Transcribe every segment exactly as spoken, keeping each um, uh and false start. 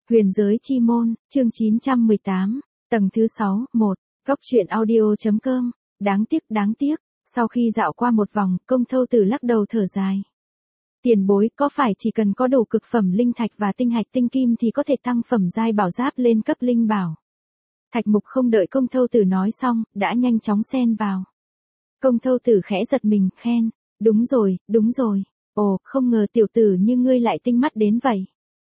Huyền giới chi môn, chương chín trăm mười tám, tầng thứ sáu, một, góc truyện audio.com, đáng tiếc, đáng tiếc, sau khi dạo qua một vòng, Công Thâu Tử lắc đầu thở dài. Tiền bối, có phải chỉ cần có đủ cực phẩm linh thạch và tinh hạch tinh kim thì có thể tăng phẩm giai bảo giáp lên cấp linh bảo? Thạch Mục không đợi Công Thâu Tử nói xong, đã nhanh chóng xen vào. Công Thâu Tử khẽ giật mình, khen, đúng rồi, đúng rồi, ồ, không ngờ tiểu tử như ngươi lại tinh mắt đến vậy.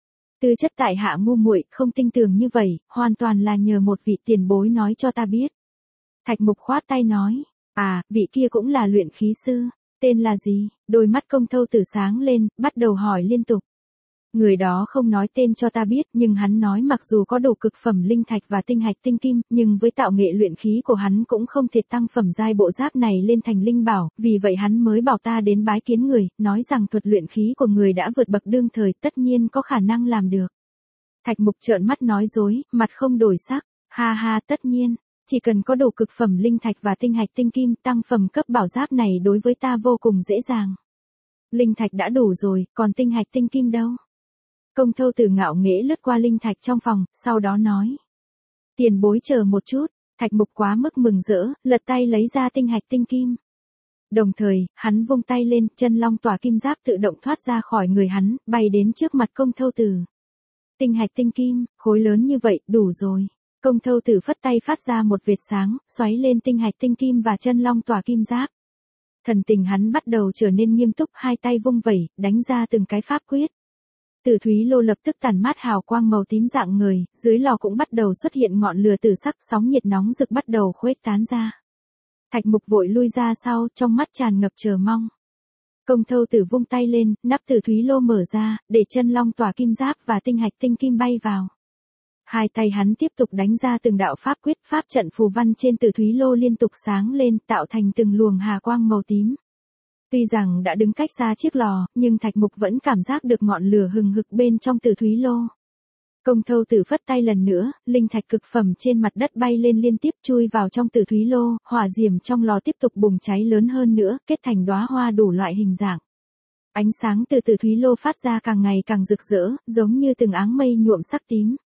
Tư chất tại hạ ngu muội, không tinh tường như vậy, hoàn toàn là nhờ một vị tiền bối nói cho ta biết. Thạch Mục khoát tay nói, à, vị kia cũng là luyện khí sư, tên là gì? Đôi mắt Công Thâu Tử sáng lên, bắt đầu hỏi liên tục. Người đó không nói tên cho ta biết, nhưng hắn nói mặc dù có đủ cực phẩm linh thạch và tinh hạch tinh kim, nhưng với tạo nghệ luyện khí của hắn cũng không thể tăng phẩm giai bộ giáp này lên thành linh bảo, vì vậy hắn mới bảo ta đến bái kiến người, nói rằng thuật luyện khí của người đã vượt bậc đương thời, tất nhiên có khả năng làm được. Thạch Mục trợn mắt nói dối, mặt không đổi sắc, ha ha, tất nhiên, chỉ cần có đủ cực phẩm linh thạch và tinh hạch tinh kim, tăng phẩm cấp bảo giáp này đối với ta vô cùng dễ dàng. Linh thạch đã đủ rồi, còn tinh hạch tinh kim đâu? Công Thâu Tử ngạo nghễ lướt qua linh thạch trong phòng, sau đó nói. Tiền bối chờ một chút, Thạch Mục quá mức mừng rỡ, lật tay lấy ra tinh hạch tinh kim. Đồng thời, hắn vung tay lên, chân long tỏa kim giáp tự động thoát ra khỏi người hắn, bay đến trước mặt Công Thâu Tử. Tinh hạch tinh kim, khối lớn như vậy, đủ rồi. Công Thâu Tử phất tay phát ra một vệt sáng, xoáy lên tinh hạch tinh kim và chân long tỏa kim giáp. Thần tình hắn bắt đầu trở nên nghiêm túc, hai tay vung vẩy, đánh ra từng cái pháp quyết. Tử thúy lô lập tức tản mát hào quang màu tím rạng ngời, dưới lò cũng bắt đầu xuất hiện ngọn lửa tử sắc, sóng nhiệt nóng rực bắt đầu khuếch tán ra. Thạch Mục vội lui ra sau, trong mắt tràn ngập chờ mong. Công Thâu Tử vung tay lên, nắp tử thúy lô mở ra, để chân long tỏa kim giáp và tinh hạch tinh kim bay vào. Hai tay hắn tiếp tục đánh ra từng đạo pháp quyết, pháp trận phù văn trên tử thúy lô liên tục sáng lên, tạo thành từng luồng hà quang màu tím. Tuy rằng đã đứng cách xa chiếc lò, nhưng Thạch Mục vẫn cảm giác được ngọn lửa hừng hực bên trong tử thúy lô. Công Thâu Tử phất tay lần nữa, linh thạch cực phẩm trên mặt đất bay lên liên tiếp chui vào trong tử thúy lô, hỏa diệm trong lò tiếp tục bùng cháy lớn hơn nữa, kết thành đóa hoa đủ loại hình dạng. Ánh sáng từ tử thúy lô phát ra càng ngày càng rực rỡ, giống như từng áng mây nhuộm sắc tím.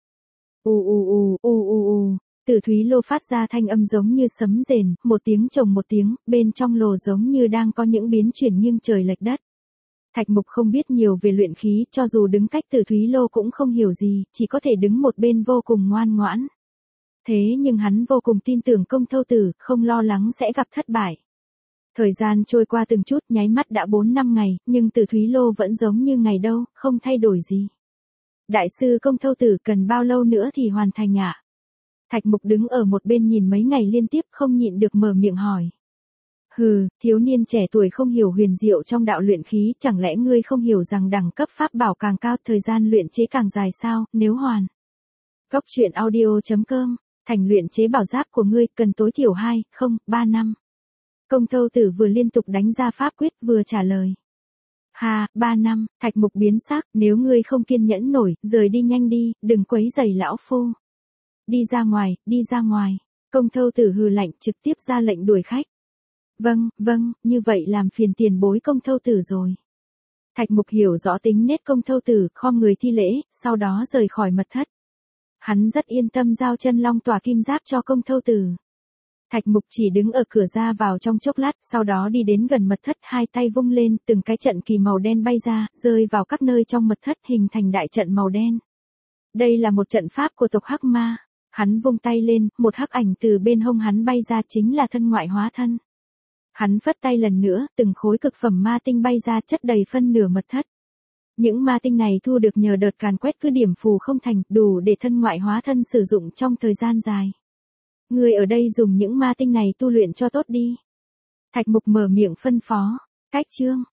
U u u, u u u. Tử thúy lô phát ra thanh âm giống như sấm rền, một tiếng chồng một tiếng, bên trong lò giống như đang có những biến chuyển nghiêng trời lệch đất. Thạch Mục không biết nhiều về luyện khí, cho dù đứng cách tử thúy lô cũng không hiểu gì, chỉ có thể đứng một bên vô cùng ngoan ngoãn. Thế nhưng hắn vô cùng tin tưởng Công Thâu Tử, không lo lắng sẽ gặp thất bại. Thời gian trôi qua từng chút, nháy mắt đã bốn năm ngày, nhưng tử thúy lô vẫn giống như ngày đâu, không thay đổi gì. Đại sư Công Thâu Tử cần bao lâu nữa thì hoàn thành ạ? À? Thạch Mục đứng ở một bên nhìn mấy ngày liên tiếp không nhịn được mở miệng hỏi. Hừ, thiếu niên trẻ tuổi không hiểu huyền diệu trong đạo luyện khí, chẳng lẽ ngươi không hiểu rằng đẳng cấp pháp bảo càng cao, thời gian luyện chế càng dài sao, nếu hoàn. Góc truyện audio.com, thành luyện chế bảo giáp của ngươi cần tối thiểu hai, không, ba năm. Công Thâu Tử vừa liên tục đánh ra pháp quyết vừa trả lời. Hà, ba năm, Thạch Mục biến sắc, nếu ngươi không kiên nhẫn nổi, rời đi nhanh đi, đừng quấy rầy lão phu. Đi ra ngoài, đi ra ngoài. Công Thâu Tử hừ lạnh, trực tiếp ra lệnh đuổi khách. Vâng, vâng, như vậy làm phiền tiền bối Công Thâu Tử rồi. Thạch Mục hiểu rõ tính nết Công Thâu Tử, khom người thi lễ, sau đó rời khỏi mật thất. Hắn rất yên tâm giao chân long tỏa kim giáp cho Công Thâu Tử. Thạch Mục chỉ đứng ở cửa ra vào trong chốc lát, sau đó đi đến gần mật thất, hai tay vung lên, từng cái trận kỳ màu đen bay ra, rơi vào các nơi trong mật thất, hình thành đại trận màu đen. Đây là một trận pháp của tộc Hắc Ma. Hắn vung tay lên, một hắc ảnh từ bên hông hắn bay ra, chính là thân ngoại hóa thân. Hắn phất tay lần nữa, từng khối cực phẩm ma tinh bay ra, chất đầy phân nửa mật thất. Những ma tinh này thu được nhờ đợt càn quét cứ điểm phù không thành, đủ để thân ngoại hóa thân sử dụng trong thời gian dài. Người ở đây dùng những ma tinh này tu luyện cho tốt đi. Thạch Mục mở miệng phân phó. Cách chương,